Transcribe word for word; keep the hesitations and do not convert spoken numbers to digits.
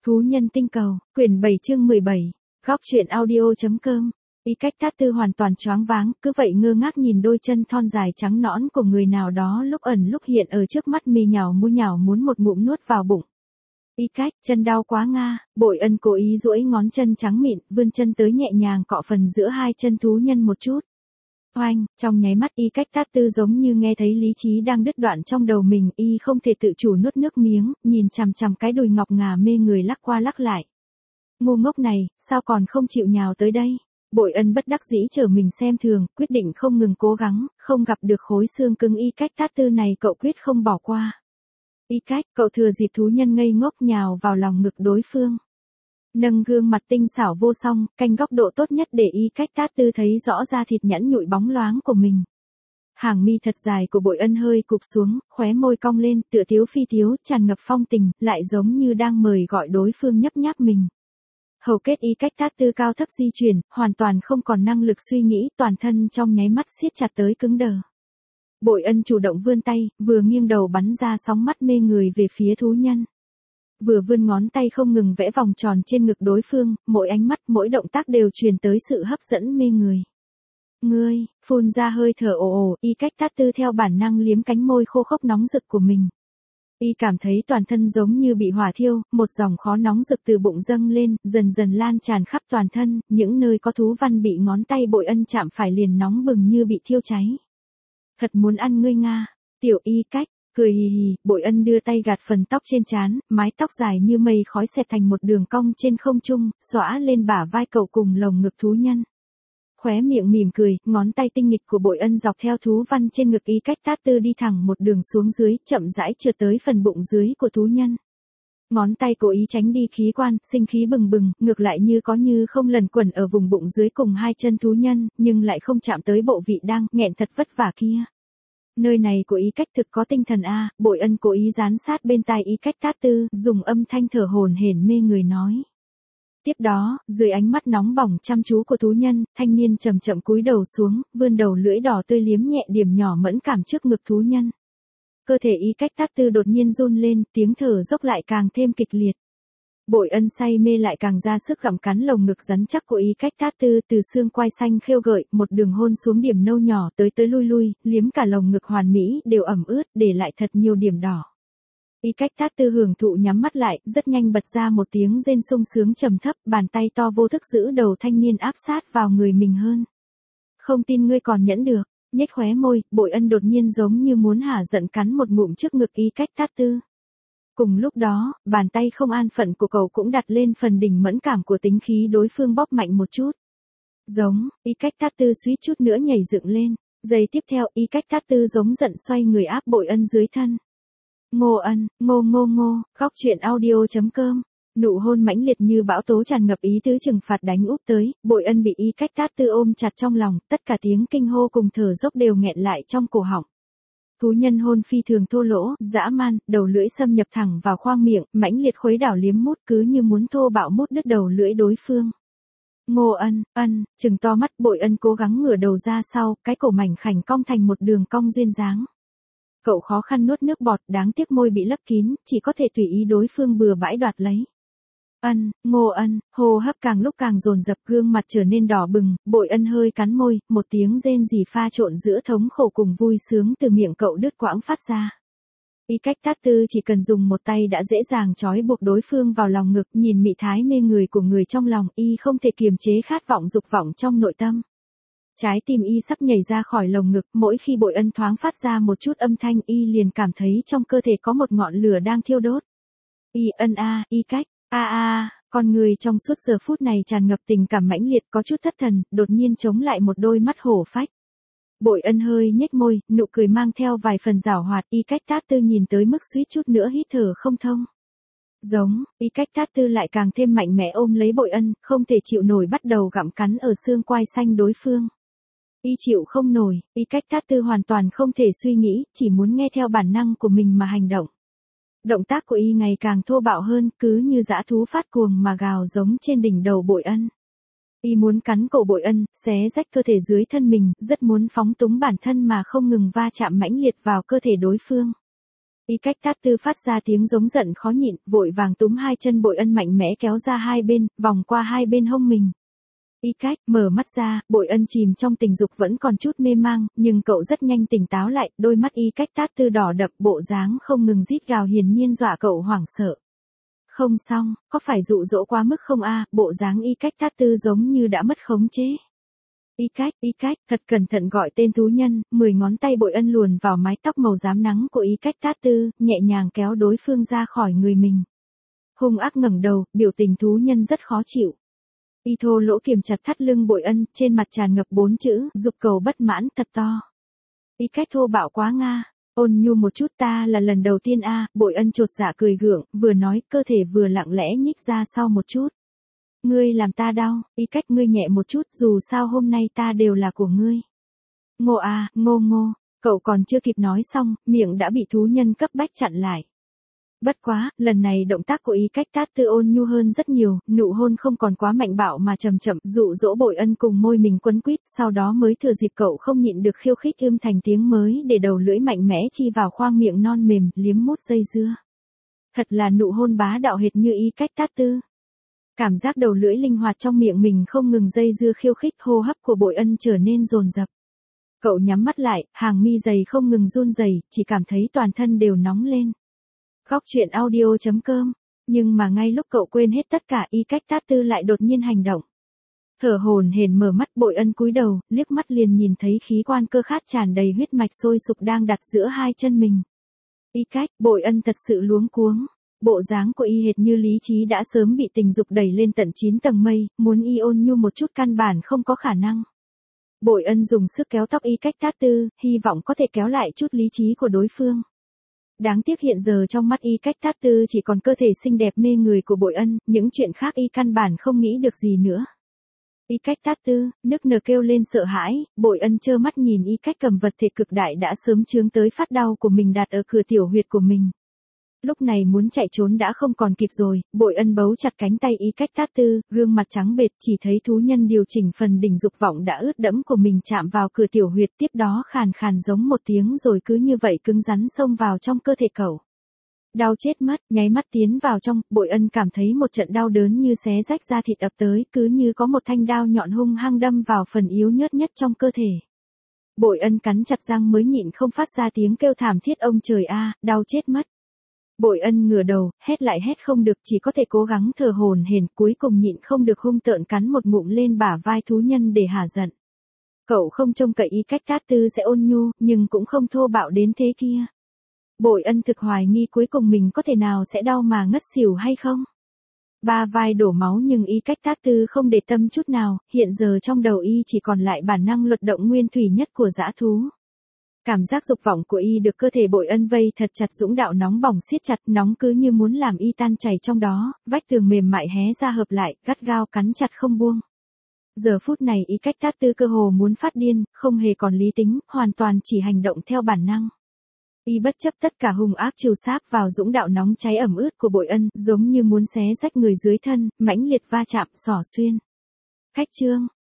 Thú nhân tinh cầu, quyển bảy chương mười bảy, góc truyện audio.com. Y cách Tát Tư hoàn toàn choáng váng, cứ vậy ngơ ngác nhìn đôi chân thon dài trắng nõn của người nào đó lúc ẩn lúc hiện ở trước mắt, mì nhào mu nhào muốn một ngụm nuốt vào bụng. Y cách, chân đau quá nga, Bội Ân cố ý duỗi ngón chân trắng mịn, vươn chân tới nhẹ nhàng cọ phần giữa hai chân thú nhân một chút. Oanh, trong nháy mắt Y cách Tát Tư giống như nghe thấy lý trí đang đứt đoạn trong đầu mình, y không thể tự chủ nuốt nước miếng, nhìn chằm chằm cái đùi ngọc ngà mê người lắc qua lắc lại. Ngu ngốc này, sao còn không chịu nhào tới đây? Bội Ân bất đắc dĩ trở mình xem thường, quyết định không ngừng cố gắng, không gặp được khối xương cứng Y cách Tát Tư này cậu quyết không bỏ qua. Y cách, cậu thừa dịp thú nhân ngây ngốc nhào vào lòng ngực đối phương. Nâng gương mặt tinh xảo vô song, canh góc độ tốt nhất để Y cách Tát Tư thấy rõ da thịt nhẵn nhụi bóng loáng của mình. Hàng mi thật dài của Bội Ân hơi cụp xuống, khóe môi cong lên, tựa thiếu phi thiếu, tràn ngập phong tình, lại giống như đang mời gọi đối phương nhấp nháp mình. Hầu kết Y cách Tát Tư cao thấp di chuyển, hoàn toàn không còn năng lực suy nghĩ, toàn thân trong nháy mắt siết chặt tới cứng đờ. Bội Ân chủ động vươn tay, vừa nghiêng đầu bắn ra sóng mắt mê người về phía thú nhân. Vừa vươn ngón tay không ngừng vẽ vòng tròn trên ngực đối phương, mỗi ánh mắt, mỗi động tác đều truyền tới sự hấp dẫn mê người. Ngươi, phun ra hơi thở ồ ồ, Y cách Tát Tư theo bản năng liếm cánh môi khô khốc nóng rực của mình. Y cảm thấy toàn thân giống như bị hỏa thiêu, một dòng khó nóng rực từ bụng dâng lên, dần dần lan tràn khắp toàn thân, những nơi có thú văn bị ngón tay Bội Ân chạm phải liền nóng bừng như bị thiêu cháy. Thật muốn ăn ngươi nga, tiểu Y cách. Cười hì hì, Bội Ân đưa tay gạt phần tóc trên trán, mái tóc dài như mây khói xẹt thành một đường cong trên không trung, xõa lên bả vai cậu cùng lồng ngực thú nhân. Khóe miệng mỉm cười, ngón tay tinh nghịch của Bội Ân dọc theo thú văn trên ngực Y cách Tát Tư đi thẳng một đường xuống dưới, chậm rãi trượt tới phần bụng dưới của thú nhân. Ngón tay cố ý tránh đi khí quan, sinh khí bừng bừng, ngược lại như có như không lần quẩn ở vùng bụng dưới cùng hai chân thú nhân, nhưng lại không chạm tới bộ vị đang nghẹn thật vất vả kia. Nơi này của Y cách thực có tinh thần a, Bội Ân cố ý dán sát bên tai Y cách Tát Tư, dùng âm thanh thở hổn hển mê người nói. Tiếp đó, dưới ánh mắt nóng bỏng chăm chú của thú nhân, thanh niên chậm chậm cúi đầu xuống, vươn đầu lưỡi đỏ tươi liếm nhẹ điểm nhỏ mẫn cảm trước ngực thú nhân. Cơ thể Y cách Tát Tư đột nhiên run lên, tiếng thở dốc lại càng thêm kịch liệt. Bội Ân say mê lại càng ra sức gặm cắn lồng ngực rắn chắc của Y cách Tát Tư, từ xương quai xanh khêu gợi, một đường hôn xuống điểm nâu nhỏ, tới tới lui lui, liếm cả lồng ngực hoàn mỹ, đều ẩm ướt, để lại thật nhiều điểm đỏ. Y cách Tát Tư hưởng thụ nhắm mắt lại, rất nhanh bật ra một tiếng rên sung sướng trầm thấp, bàn tay to vô thức giữ đầu thanh niên áp sát vào người mình hơn. Không tin ngươi còn nhẫn được, nhếch khóe môi, Bội Ân đột nhiên giống như muốn hả giận cắn một ngụm trước ngực Y cách Tát Tư. Cùng lúc đó, bàn tay không an phận của cậu cũng đặt lên phần đỉnh mẫn cảm của tính khí đối phương, bóp mạnh một chút. Giống, Y cách Tát Tư suýt chút nữa nhảy dựng lên. Giây tiếp theo, Y cách Tát Tư giống giận xoay người áp Bội Ân dưới thân. Ngô Ân, ngô ngô ngô, góc truyện audio.com. Nụ hôn mãnh liệt như bão tố tràn ngập ý tứ trừng phạt đánh úp tới, Bội Ân bị Y cách Tát Tư ôm chặt trong lòng, tất cả tiếng kinh hô cùng thở dốc đều nghẹn lại trong cổ họng. Thú nhân hôn phi thường thô lỗ, dã man, đầu lưỡi xâm nhập thẳng vào khoang miệng, mãnh liệt khuấy đảo liếm mút, cứ như muốn thô bạo mút đứt đầu lưỡi đối phương. Ngô Ân, Ân, trừng to mắt, Bội Ân cố gắng ngửa đầu ra sau, cái cổ mảnh khảnh cong thành một đường cong duyên dáng. Cậu khó khăn nuốt nước bọt, đáng tiếc môi bị lấp kín, chỉ có thể tùy ý đối phương bừa bãi đoạt lấy. Ân, Ngô Ân, hô hấp càng lúc càng dồn dập, gương mặt trở nên đỏ bừng, Bội Ân hơi cắn môi, một tiếng rên rỉ pha trộn giữa thống khổ cùng vui sướng từ miệng cậu đứt quãng phát ra. Y cách Tát Tư chỉ cần dùng một tay đã dễ dàng trói buộc đối phương vào lòng ngực, nhìn mị thái mê người của người trong lòng, y không thể kiềm chế khát vọng dục vọng trong nội tâm. Trái tim y sắp nhảy ra khỏi lồng ngực, mỗi khi Bội Ân thoáng phát ra một chút âm thanh, y liền cảm thấy trong cơ thể có một ngọn lửa đang thiêu đốt. Y Ân a, Y cách, a a, con người trong suốt giờ phút này tràn ngập tình cảm mãnh liệt, có chút thất thần, đột nhiên chống lại một đôi mắt hổ phách. Bội Ân hơi nhếch môi, nụ cười mang theo vài phần giảo hoạt, Y cách Tát Tư nhìn tới mức suýt chút nữa hít thở không thông. Giống, Y cách Tát Tư lại càng thêm mạnh mẽ ôm lấy Bội Ân, không thể chịu nổi bắt đầu gặm cắn ở xương quai xanh đối phương. Y chịu không nổi, Y cách Tát Tư hoàn toàn không thể suy nghĩ, chỉ muốn nghe theo bản năng của mình mà hành động. Động tác của Y ngày càng thô bạo hơn, cứ như dã thú phát cuồng mà gào giống trên đỉnh đầu Bội Ân. Y muốn cắn cổ Bội Ân, xé rách cơ thể dưới thân mình, rất muốn phóng túng bản thân mà không ngừng va chạm mãnh liệt vào cơ thể đối phương. Y cách tát tư phát ra tiếng giống giận khó nhịn, vội vàng túm hai chân Bội Ân mạnh mẽ kéo ra hai bên, vòng qua hai bên hông mình. Y cách, mở mắt ra, Bội Ân chìm trong tình dục vẫn còn chút mê mang, nhưng cậu rất nhanh tỉnh táo lại, đôi mắt Y cách tát tư đỏ đậm, bộ dáng không ngừng rít gào hiển nhiên dọa cậu hoảng sợ. Không xong, có phải dụ dỗ quá mức không a? Bộ dáng Y cách tát tư giống như đã mất khống chế. Y cách, Y cách, thật cẩn thận gọi tên thú nhân, mười ngón tay Bội Ân luồn vào mái tóc màu rám nắng của Y cách tát tư, nhẹ nhàng kéo đối phương ra khỏi người mình. Hung ác ngẩng đầu, biểu tình thú nhân rất khó chịu. Y thô lỗ kiềm chặt thắt lưng Bội Ân, trên mặt tràn ngập bốn chữ, dục cầu bất mãn, thật to. Y cách thô bạo quá nga, ôn nhu một chút, ta là lần đầu tiên a. Bội Ân chột dạ cười gượng, vừa nói, cơ thể vừa lặng lẽ nhích ra sau một chút. Ngươi làm ta đau, Y cách, ngươi nhẹ một chút, dù sao hôm nay ta đều là của ngươi. Ngô a, ngô ngô, cậu còn chưa kịp nói xong, miệng đã bị thú nhân cấp bách chặn lại. Bất quá, lần này động tác của Y cách tát tư ôn nhu hơn rất nhiều, nụ hôn không còn quá mạnh bạo mà chậm chậm dụ dỗ Bội Ân cùng môi mình quấn quýt, sau đó mới thừa dịp cậu không nhịn được khiêu khích ưm thành tiếng mới để đầu lưỡi mạnh mẽ chi vào khoang miệng non mềm, liếm mút dây dưa. Thật là nụ hôn bá đạo hệt như Y cách tát tư. Cảm giác đầu lưỡi linh hoạt trong miệng mình không ngừng dây dưa khiêu khích, hô hấp của Bội Ân trở nên dồn dập. Cậu nhắm mắt lại, hàng mi dày không ngừng run rẩy, chỉ cảm thấy toàn thân đều nóng lên. Góc truyện audio chấm com. Nhưng mà ngay lúc cậu quên hết tất cả, Y cách tát tư lại đột nhiên hành động. Thở hổn hển mở mắt, Bội Ân cúi đầu, liếc mắt liền nhìn thấy khí quan cơ khát tràn đầy huyết mạch sôi sục đang đặt giữa hai chân mình. Y cách, Bội Ân thật sự luống cuống. Bộ dáng của Y hệt như lý trí đã sớm bị tình dục đẩy lên tận chín tầng mây, muốn Y ôn nhu một chút căn bản không có khả năng. Bội Ân dùng sức kéo tóc Y cách tát tư, hy vọng có thể kéo lại chút lý trí của đối phương. Đáng tiếc hiện giờ trong mắt Y cách tát tư chỉ còn cơ thể xinh đẹp mê người của Bội Ân, những chuyện khác Y căn bản không nghĩ được gì nữa. Y cách tát tư, nức nở kêu lên sợ hãi, Bội Ân trơ mắt nhìn Y cách cầm vật thể cực đại đã sớm chướng tới phát đau của mình đặt ở cửa tiểu huyệt của mình. Lúc này muốn chạy trốn đã không còn kịp rồi, Bội Ân bấu chặt cánh tay Y cách tát tư, gương mặt trắng bệch, chỉ thấy thú nhân điều chỉnh phần đỉnh dục vọng đã ướt đẫm của mình chạm vào cửa tiểu huyệt, tiếp đó khàn khàn giống một tiếng rồi cứ như vậy cứng rắn xông vào trong cơ thể cậu. Đau chết mất, nháy mắt tiến vào trong, Bội Ân cảm thấy một trận đau đớn như xé rách da thịt ập tới, cứ như có một thanh đao nhọn hung hăng đâm vào phần yếu nhớt nhất trong cơ thể. Bội Ân cắn chặt răng mới nhịn không phát ra tiếng kêu thảm thiết, ông trời a, đau chết mất. Bội Ân ngửa đầu, hét lại hét không được, chỉ có thể cố gắng thở hổn hển, cuối cùng nhịn không được hung tợn cắn một ngụm lên bả vai thú nhân để hả giận. Cậu không trông cậy Y cách tát tư sẽ ôn nhu, nhưng cũng không thô bạo đến thế kia. Bội Ân thực hoài nghi cuối cùng mình có thể nào sẽ đau mà ngất xỉu hay không. Ba vai đổ máu nhưng Y cách tát tư không để tâm chút nào, hiện giờ trong đầu Y chỉ còn lại bản năng luật động nguyên thủy nhất của dã thú. Cảm giác dục vọng của Y được cơ thể Bội Ân vây thật chặt, dũng đạo nóng bỏng siết chặt, nóng cứ như muốn làm Y tan chảy trong đó, vách tường mềm mại hé ra hợp lại, gắt gao cắn chặt không buông. Giờ phút này Y cách tát tư cơ hồ muốn phát điên, không hề còn lý tính, hoàn toàn chỉ hành động theo bản năng. Y bất chấp tất cả hung ác chiêu sáp vào dũng đạo nóng cháy ẩm ướt của Bội Ân, giống như muốn xé rách người dưới thân, mãnh liệt va chạm, xỏ xuyên. Khách chương